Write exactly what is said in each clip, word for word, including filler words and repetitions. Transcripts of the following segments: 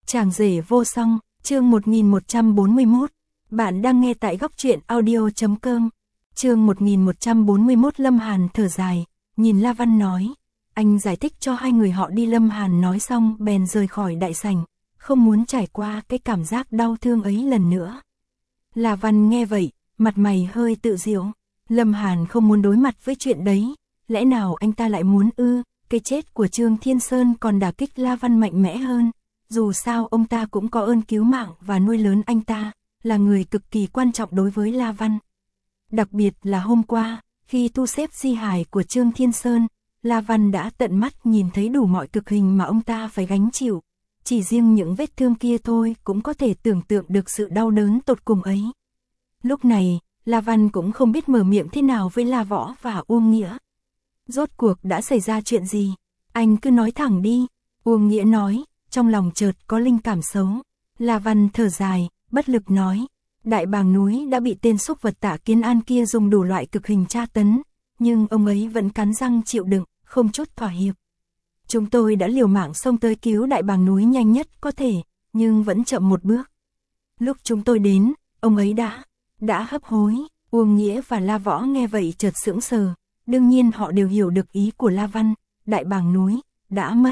Chàng rể vô song, chương một nghìn một trăm bốn mươi mốt. Bạn đang nghe tại góc truyện audio chấm com. Chương một nghìn một trăm bốn mươi mốt. Lâm Hàn thở dài, nhìn La Văn nói, anh giải thích cho hai người họ đi. Lâm Hàn nói xong bèn rời khỏi đại sảnh, không muốn trải qua cái cảm giác đau thương ấy lần nữa. La Văn nghe vậy, mặt mày hơi tự diễu. Lâm Hàn không muốn đối mặt với chuyện đấy, lẽ nào anh ta lại muốn ư? Cái chết của Trương Thiên Sơn còn đả kích La Văn mạnh mẽ hơn. Dù sao ông ta cũng có ơn cứu mạng và nuôi lớn anh ta, là người cực kỳ quan trọng đối với La Văn. Đặc biệt là hôm qua, khi thu xếp di hài của Trương Thiên Sơn, La Văn đã tận mắt nhìn thấy đủ mọi cực hình mà ông ta phải gánh chịu. Chỉ riêng những vết thương kia thôi cũng có thể tưởng tượng được sự đau đớn tột cùng ấy. Lúc này, La Văn cũng không biết mở miệng thế nào với La Võ và Uông Nghĩa. Rốt cuộc đã xảy ra chuyện gì? Anh cứ nói thẳng đi. Uông Nghĩa nói, trong lòng chợt có linh cảm xấu. La Văn thở dài, bất lực nói, Đại Bàng núi đã bị tên súc vật Tạ Kiến An kia dùng đủ loại cực hình tra tấn, nhưng ông ấy vẫn cắn răng chịu đựng, không chút thỏa hiệp. Chúng tôi đã liều mạng xông tới cứu Đại Bàng núi nhanh nhất có thể, nhưng vẫn chậm một bước. Lúc chúng tôi đến, ông ấy đã, đã hấp hối. Uông Nghĩa và La Võ nghe vậy chợt sững sờ, đương nhiên họ đều hiểu được ý của La Văn, Đại Bàng núi, đã mất.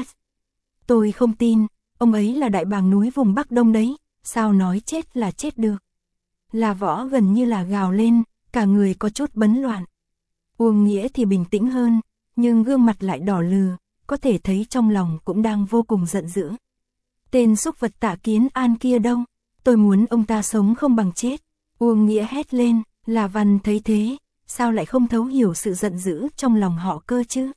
Tôi không tin, ông ấy là Đại Bàng núi vùng Bắc Đông đấy, sao nói chết là chết được. La Võ gần như là gào lên, cả người có chút bấn loạn. Uông Nghĩa thì bình tĩnh hơn, nhưng gương mặt lại đỏ lừ, có thể thấy trong lòng cũng đang vô cùng giận dữ. Tên súc vật Tạ Kiến An kia đâu, tôi muốn ông ta sống không bằng chết. Uông Nghĩa hét lên. La Văn thấy thế, sao lại không thấu hiểu sự giận dữ trong lòng họ cơ chứ?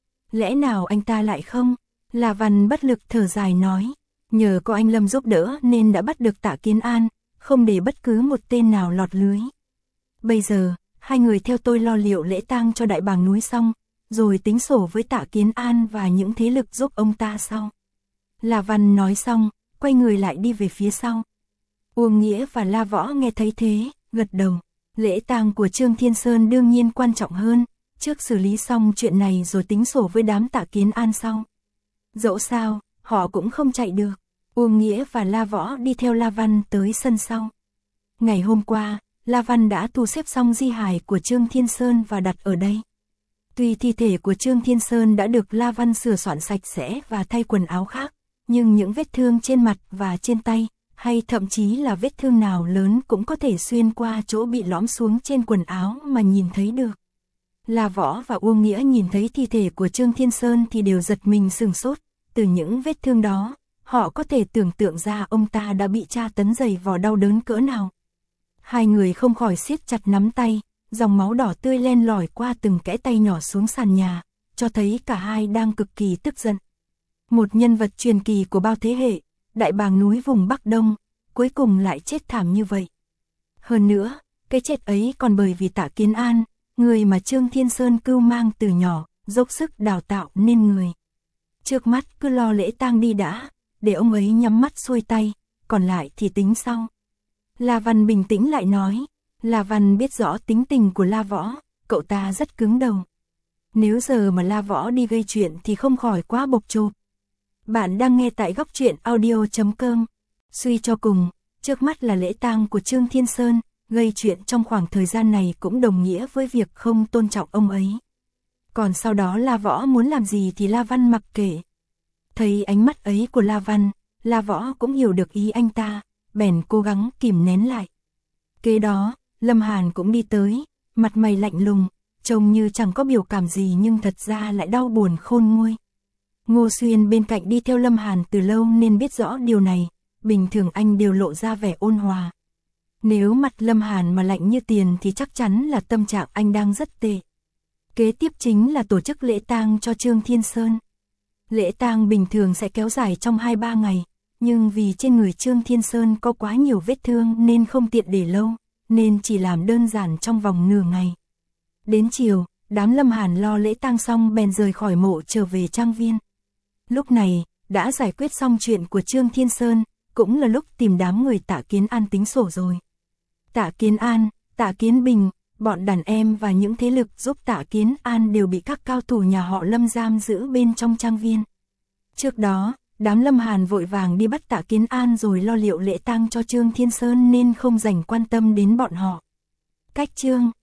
Lẽ nào anh ta lại không? La Văn bất lực thở dài nói, nhờ có anh Lâm giúp đỡ nên đã bắt được Tạ Kiến An, không để bất cứ một tên nào lọt lưới. Bây giờ, hai người theo tôi lo liệu lễ tang cho Đại Bàng núi xong, rồi tính sổ với Tạ Kiến An và những thế lực giúp ông ta sau. La Văn nói xong, quay người lại đi về phía sau. Uông Nghĩa và La Võ nghe thấy thế, gật đầu. Lễ tang của Trương Thiên Sơn đương nhiên quan trọng hơn, trước xử lý xong chuyện này rồi tính sổ với đám Tạ Kiến An sau. Dẫu sao, họ cũng không chạy được. Uông Nghĩa và La Võ đi theo La Văn tới sân sau. Ngày hôm qua, La Văn đã thu xếp xong di hài của Trương Thiên Sơn và đặt ở đây. Tuy thi thể của Trương Thiên Sơn đã được La Văn sửa soạn sạch sẽ và thay quần áo khác, nhưng những vết thương trên mặt và trên tay, hay thậm chí là vết thương nào lớn cũng có thể xuyên qua chỗ bị lõm xuống trên quần áo mà nhìn thấy được. La Võ và Uông Nghĩa nhìn thấy thi thể của Trương Thiên Sơn thì đều giật mình sửng sốt, từ những vết thương đó, họ có thể tưởng tượng ra ông ta đã bị tra tấn dày vò đau đớn cỡ nào. Hai người không khỏi siết chặt nắm tay, dòng máu đỏ tươi len lỏi qua từng kẽ tay nhỏ xuống sàn nhà, cho thấy cả hai đang cực kỳ tức giận. Một nhân vật truyền kỳ của bao thế hệ, Đại Bàng núi vùng Bắc Đông, cuối cùng lại chết thảm như vậy. Hơn nữa, cái chết ấy còn bởi vì Tạ Kiến An, người mà Trương Thiên Sơn cưu mang từ nhỏ, dốc sức đào tạo nên người. Trước mắt cứ lo lễ tang đi đã, để ông ấy nhắm mắt xuôi tay, còn lại thì tính sau. La Văn bình tĩnh lại nói, La Văn biết rõ tính tình của La Võ, cậu ta rất cứng đầu. Nếu giờ mà La Võ đi gây chuyện thì không khỏi quá bộc chộp. Bạn đang nghe tại góc truyện audio chấm com. Suy cho cùng, trước mắt là lễ tang của Trương Thiên Sơn, gây chuyện trong khoảng thời gian này cũng đồng nghĩa với việc không tôn trọng ông ấy. Còn sau đó La Võ muốn làm gì thì La Văn mặc kệ. Thấy ánh mắt ấy của La Văn, La Võ cũng hiểu được ý anh ta, bèn cố gắng kìm nén lại. Kế đó, Lâm Hàn cũng đi tới, mặt mày lạnh lùng, trông như chẳng có biểu cảm gì nhưng thật ra lại đau buồn khôn nguôi. Ngô Xuyên bên cạnh đi theo Lâm Hàn từ lâu nên biết rõ điều này, bình thường anh đều lộ ra vẻ ôn hòa. Nếu mặt Lâm Hàn mà lạnh như tiền thì chắc chắn là tâm trạng anh đang rất tệ. Kế tiếp chính là tổ chức lễ tang cho Trương Thiên Sơn. Lễ tang bình thường sẽ kéo dài trong hai ba ngày, nhưng vì trên người Trương Thiên Sơn có quá nhiều vết thương nên không tiện để lâu, nên chỉ làm đơn giản trong vòng nửa ngày. Đến chiều, đám Lâm Hàn lo lễ tang xong bèn rời khỏi mộ trở về trang viên. Lúc này, đã giải quyết xong chuyện của Trương Thiên Sơn, cũng là lúc tìm đám người Tạ Kiến An tính sổ rồi. Tạ Kiến An, Tạ Kiến Bình, bọn đàn em và những thế lực giúp Tạ Kiến An đều bị các cao thủ nhà họ Lâm giam giữ bên trong trang viên. Trước đó, Đám Lâm Hàn vội vàng đi bắt Tạ Kiến An rồi lo liệu lễ tang cho Trương Thiên Sơn nên không dành quan tâm đến bọn họ. Cách Trương